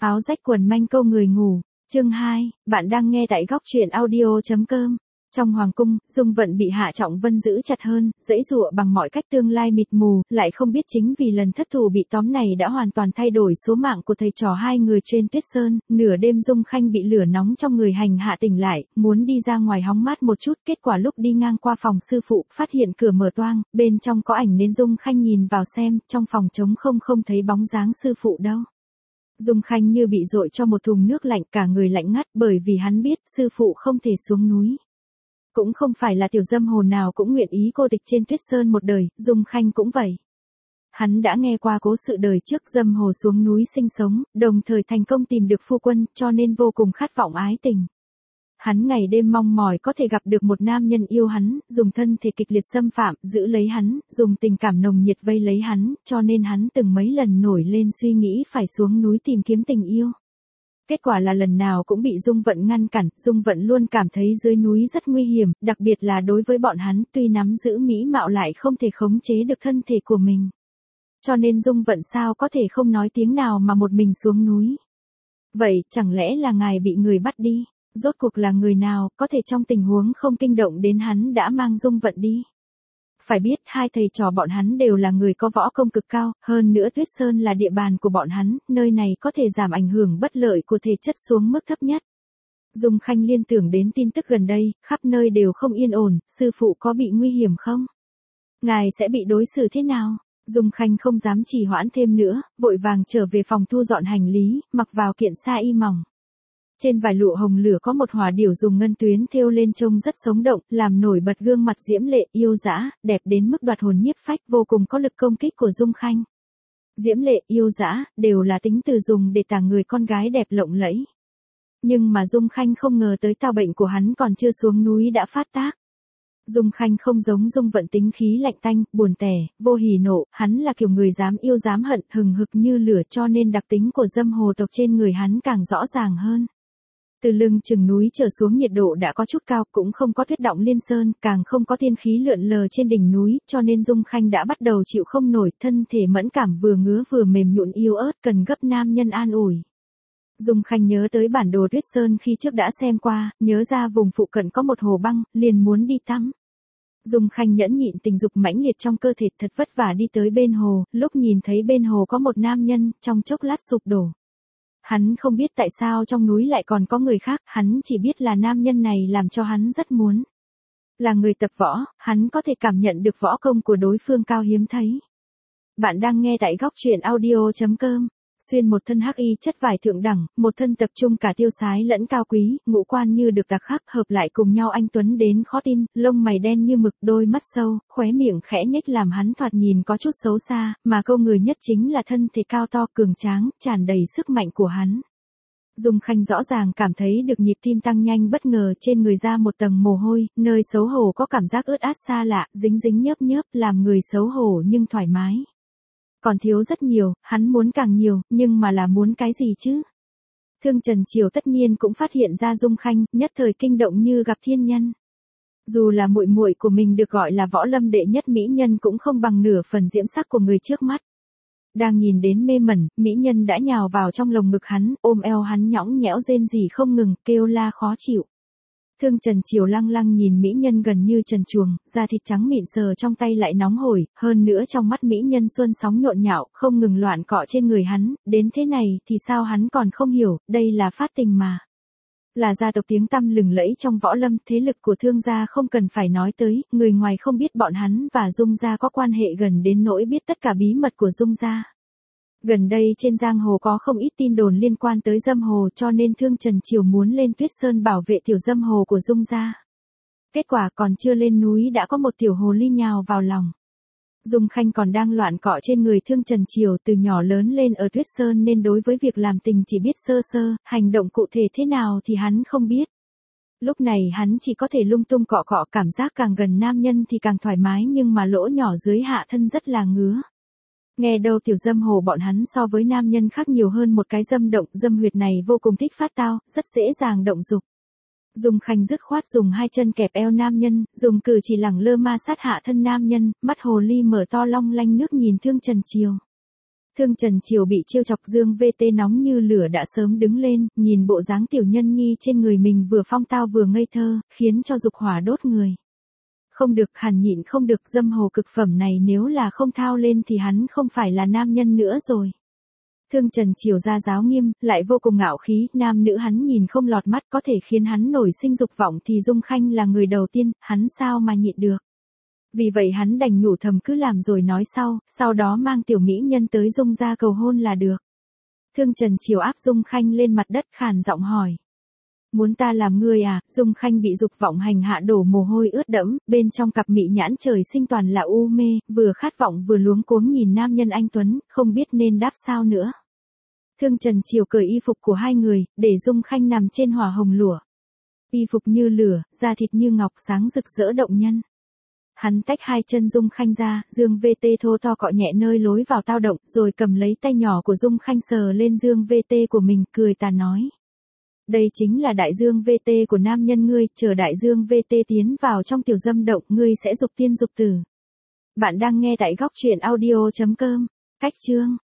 Áo rách quần manh câu người ngủ, chương 2, bạn đang nghe tại góc truyện audio.com. Trong hoàng cung, Dung Vận bị Hạ Trọng Vân giữ chặt hơn, giãy giụa bằng mọi cách tương lai mịt mù, lại không biết chính vì lần thất thủ bị tóm này đã hoàn toàn thay đổi số mạng của thầy trò hai người trên Tuyết Sơn. Nửa đêm Dung Khanh bị lửa nóng trong người hành hạ tỉnh lại, muốn đi ra ngoài hóng mát một chút, kết quả lúc đi ngang qua phòng sư phụ, phát hiện cửa mở toang, bên trong có ảnh nên Dung Khanh nhìn vào xem, trong phòng trống không thấy bóng dáng sư phụ đâu. Dung Khanh như bị dội cho một thùng nước lạnh, cả người lạnh ngắt, bởi vì hắn biết sư phụ không thể xuống núi. Cũng không phải là tiểu dâm hồ nào cũng nguyện ý cô tịch trên Tuyết Sơn một đời, Dung Khanh cũng vậy. Hắn đã nghe qua cố sự đời trước dâm hồ xuống núi sinh sống, đồng thời thành công tìm được phu quân, cho nên vô cùng khát vọng ái tình. Hắn ngày đêm mong mỏi có thể gặp được một nam nhân yêu hắn, dùng thân thể kịch liệt xâm phạm, giữ lấy hắn, dùng tình cảm nồng nhiệt vây lấy hắn, cho nên hắn từng mấy lần nổi lên suy nghĩ phải xuống núi tìm kiếm tình yêu. Kết quả là lần nào cũng bị Dung Vận ngăn cản, Dung Vận luôn cảm thấy dưới núi rất nguy hiểm, đặc biệt là đối với bọn hắn, tuy nắm giữ mỹ mạo lại không thể khống chế được thân thể của mình. Cho nên Dung Vận sao có thể không nói tiếng nào mà một mình xuống núi. Vậy, chẳng lẽ là ngài bị người bắt đi? Rốt cuộc là người nào, có thể trong tình huống không kinh động đến hắn đã mang Dung Vận đi? Phải biết hai thầy trò bọn hắn đều là người có võ công cực cao, hơn nữa Tuyết Sơn là địa bàn của bọn hắn, nơi này có thể giảm ảnh hưởng bất lợi của thể chất xuống mức thấp nhất. Dung Khanh liên tưởng đến tin tức gần đây, khắp nơi đều không yên ổn, sư phụ có bị nguy hiểm không? Ngài sẽ bị đối xử thế nào? Dung Khanh không dám trì hoãn thêm nữa, vội vàng trở về phòng thu dọn hành lý, mặc vào kiện sa y mỏng. Trên vải lụa hồng lửa có một hỏa điểu dùng ngân tuyến thêu lên trông rất sống động, làm nổi bật gương mặt diễm lệ, yêu dã, đẹp đến mức đoạt hồn nhiếp phách, vô cùng có lực công kích của Dung Khanh. Diễm lệ, yêu dã, đều là tính từ dùng để tả người con gái đẹp lộng lẫy. Nhưng mà Dung Khanh không ngờ tới tao bệnh của hắn còn chưa xuống núi đã phát tác. Dung Khanh không giống Dung Vận tính khí lạnh tanh, buồn tẻ, vô hỉ nộ, hắn là kiểu người dám yêu dám hận, hừng hực như lửa, cho nên đặc tính của dâm hồ tộc trên người hắn càng rõ ràng hơn. Từ lưng chừng núi trở xuống nhiệt độ đã có chút cao, cũng không có tuyết động liên sơn, càng không có thiên khí lượn lờ trên đỉnh núi, cho nên Dung Khanh đã bắt đầu chịu không nổi, thân thể mẫn cảm vừa ngứa vừa mềm nhũn yếu ớt, cần gấp nam nhân an ủi. Dung Khanh nhớ tới bản đồ Tuyết Sơn khi trước đã xem qua, nhớ ra vùng phụ cận có một hồ băng, liền muốn đi tắm. Dung Khanh nhẫn nhịn tình dục mãnh liệt trong cơ thể, thật vất vả đi tới bên hồ, lúc nhìn thấy bên hồ có một nam nhân, trong chốc lát sụp đổ. Hắn không biết tại sao trong núi lại còn có người khác, hắn chỉ biết là nam nhân này làm cho hắn rất muốn. Là người tập võ, hắn có thể cảm nhận được võ công của đối phương cao hiếm thấy. Bạn đang nghe tại góc truyện audio.com. Xuyên một thân hắc y chất vải thượng đẳng, một thân tập trung cả tiêu sái lẫn cao quý, ngũ quan như được đặc khắc hợp lại cùng nhau anh tuấn đến khó tin, lông mày đen như mực, đôi mắt sâu, khóe miệng khẽ nhếch làm hắn thoạt nhìn có chút xấu xa, mà câu người nhất chính là thân thể cao to cường tráng, tràn đầy sức mạnh của hắn. Dung Khanh rõ ràng cảm thấy được nhịp tim tăng nhanh, bất ngờ trên người ra một tầng mồ hôi, nơi xấu hổ có cảm giác ướt át xa lạ, dính dính nhớp nhớp, làm người xấu hổ nhưng thoải mái. Còn thiếu rất nhiều, hắn muốn càng nhiều, nhưng mà là muốn cái gì chứ? Thương Trần Triều tất nhiên cũng phát hiện ra Dung Khanh, nhất thời kinh động như gặp thiên nhân. Dù là muội muội của mình được gọi là võ lâm đệ nhất mỹ nhân cũng không bằng nửa phần diễm sắc của người trước mắt. Đang nhìn đến mê mẩn, mỹ nhân đã nhào vào trong lồng ngực hắn, ôm eo hắn nhõng nhẽo rên rỉ không ngừng, kêu la khó chịu. Thương Trần Triều lăng lăng nhìn mỹ nhân gần như trần truồng, da thịt trắng mịn sờ trong tay lại nóng hổi, hơn nữa trong mắt mỹ nhân xuân sóng nhộn nhạo, không ngừng loạn cọ trên người hắn, đến thế này thì sao hắn còn không hiểu, đây là phát tình mà. Là gia tộc tiếng tăm lừng lẫy trong võ lâm, thế lực của Thương gia không cần phải nói tới, người ngoài không biết bọn hắn và Dung gia có quan hệ gần đến nỗi biết tất cả bí mật của Dung gia. Gần đây trên giang hồ có không ít tin đồn liên quan tới dâm hồ, cho nên Thương Trần Triều muốn lên Tuyết Sơn bảo vệ tiểu dâm hồ của Dung gia. Kết quả còn chưa lên núi đã có một tiểu hồ ly nhào vào lòng. Dung Khanh còn đang loạn cọ trên người Thương Trần Triều, từ nhỏ lớn lên ở Tuyết Sơn nên đối với việc làm tình chỉ biết sơ sơ, hành động cụ thể thế nào thì hắn không biết. Lúc này hắn chỉ có thể lung tung cọ cọ, cảm giác càng gần nam nhân thì càng thoải mái, nhưng mà lỗ nhỏ dưới hạ thân rất là ngứa. Nghe đâu tiểu dâm hồ bọn hắn so với nam nhân khác nhiều hơn một cái dâm động, dâm huyệt này vô cùng thích phát tao, rất dễ dàng động dục. Dung Khanh dứt khoát dùng hai chân kẹp eo nam nhân, dùng cử chỉ lẳng lơ ma sát hạ thân nam nhân, mắt hồ ly mở to long lanh nước nhìn Thương Trần Triều. Thương Trần Triều bị trêu chọc Dương VT nóng như lửa đã sớm đứng lên, nhìn bộ dáng tiểu nhân nhi trên người mình vừa phong tao vừa ngây thơ, khiến cho dục hỏa đốt người. Không được, hẳn nhịn không được, dâm hồ cực phẩm này nếu là không thao lên thì hắn không phải là nam nhân nữa rồi. Thương Trần Triều ra giáo nghiêm, lại vô cùng ngạo khí, nam nữ hắn nhìn không lọt mắt, có thể khiến hắn nổi sinh dục vọng thì Dung Khanh là người đầu tiên, hắn sao mà nhịn được. Vì vậy hắn đành nhủ thầm cứ làm rồi nói sau đó mang tiểu mỹ nhân tới Dung ra cầu hôn là được. Thương Trần Triều áp Dung Khanh lên mặt đất khàn giọng hỏi. Muốn ta làm ngươi à? Dung Khanh bị dục vọng hành hạ đổ mồ hôi ướt đẫm, bên trong cặp mị nhãn trời sinh toàn là u mê, vừa khát vọng vừa luống cuống nhìn nam nhân anh tuấn, không biết nên đáp sao nữa. Thương Trần Triều cởi y phục của hai người, để Dung Khanh nằm trên hỏa hồng lụa. Y phục như lửa, da thịt như ngọc sáng rực rỡ động nhân. Hắn tách hai chân Dung Khanh ra, Dương VT thô to cọ nhẹ nơi lối vào tao động, rồi cầm lấy tay nhỏ của Dung Khanh sờ lên Dương VT của mình, cười tà nói. Đây chính là đại Dương VT của nam nhân ngươi, chờ đại Dương VT tiến vào trong tiểu dâm động, ngươi sẽ dục tiên dục tử. Bạn đang nghe tại góc truyện audio.com. Cách chương